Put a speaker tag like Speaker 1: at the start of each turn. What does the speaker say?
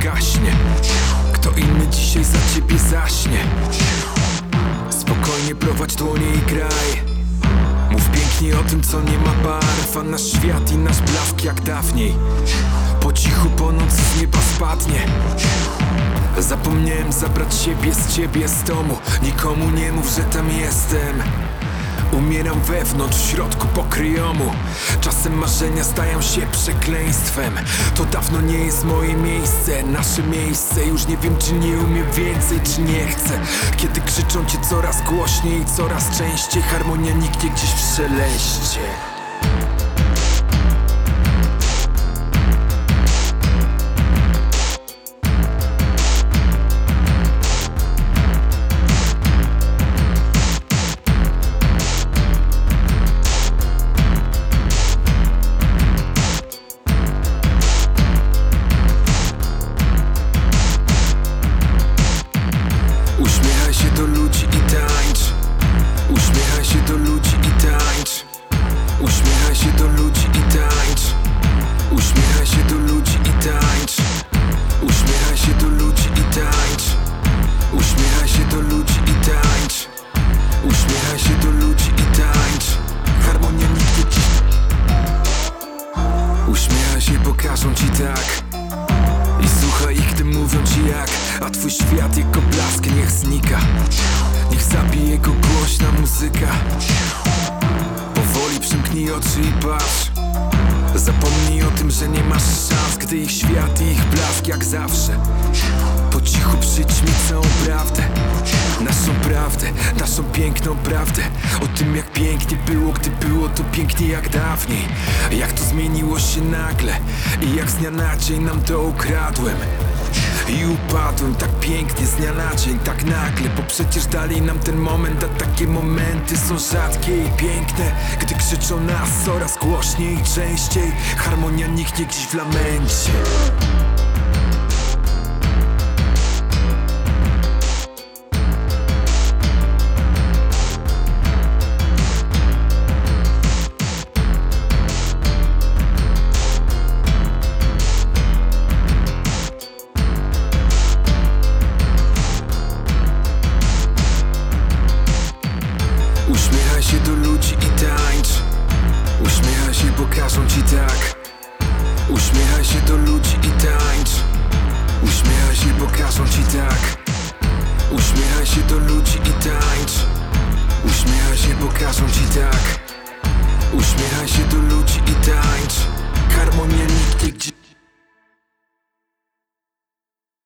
Speaker 1: gaśnie. Kto inny dzisiaj za ciebie zaśnie. Spokojnie prowadź dłonie i graj. Mów pięknie o tym, co nie ma barw, a nasz świat i nasz blask jak dawniej po cichu po nocy z nieba spadnie. Zapomniałem zabrać siebie z ciebie z domu. Nikomu nie mów, że tam jestem. Umieram wewnątrz, w środku pokryjomu. Czasem marzenia stają się przekleństwem. To dawno nie jest moje miejsce, nasze miejsce. Już nie wiem, czy nie umiem więcej, czy nie chcę. Kiedy krzyczą cię coraz głośniej i coraz częściej, harmonia niknie gdzieś w szeleście. Uśmiechaj się do ludzi i tańcz. Uśmiechaj się do ludzi i tańcz. Uśmiechaj się do ludzi i tańcz. Uśmiechaj się do ludzi i tańcz. Uśmiechaj się do ludzi i tańcz. Uśmiechaj się do ludzi i tańcz. Uśmiechaj się do ludzi i tańcz. Harmonia nigdy ci. Uśmiechaj się, pokażą ci tak. I słuchaj ich, gdy mówią ci jak. A twój świat, jego blask niech znika. Niech zabije go głośna muzyka. Powoli przymknij oczy i patrz. Zapomnij o tym, że nie masz szans, gdy ich świat i ich blask jak zawsze. Po cichu przyjdź mi całą prawdę. Naszą piękną prawdę. O tym, jak pięknie było, gdy było to pięknie jak dawniej. Jak to zmieniło się nagle i jak z dnia na dzień nam to ukradłem. I upadłem tak pięknie z dnia na dzień, tak nagle. Bo przecież dali nam ten moment, a takie momenty są rzadkie i piękne. Gdy krzyczą nas coraz głośniej i częściej, harmonia niknie gdzieś w lamencie. Uśmiechaj się do ludzi i tańcz. Uśmiechaj się, pokażą ci tak. Uśmiechaj się do ludzi i tańcz. Uśmiechaj się, pokażą ci tak. Uśmiechaj się do ludzi i tańcz. Uśmiechaj się, pokażą ci tak. Uśmiechaj się do ludzi i tańcz. Harmonia niknie gdzie.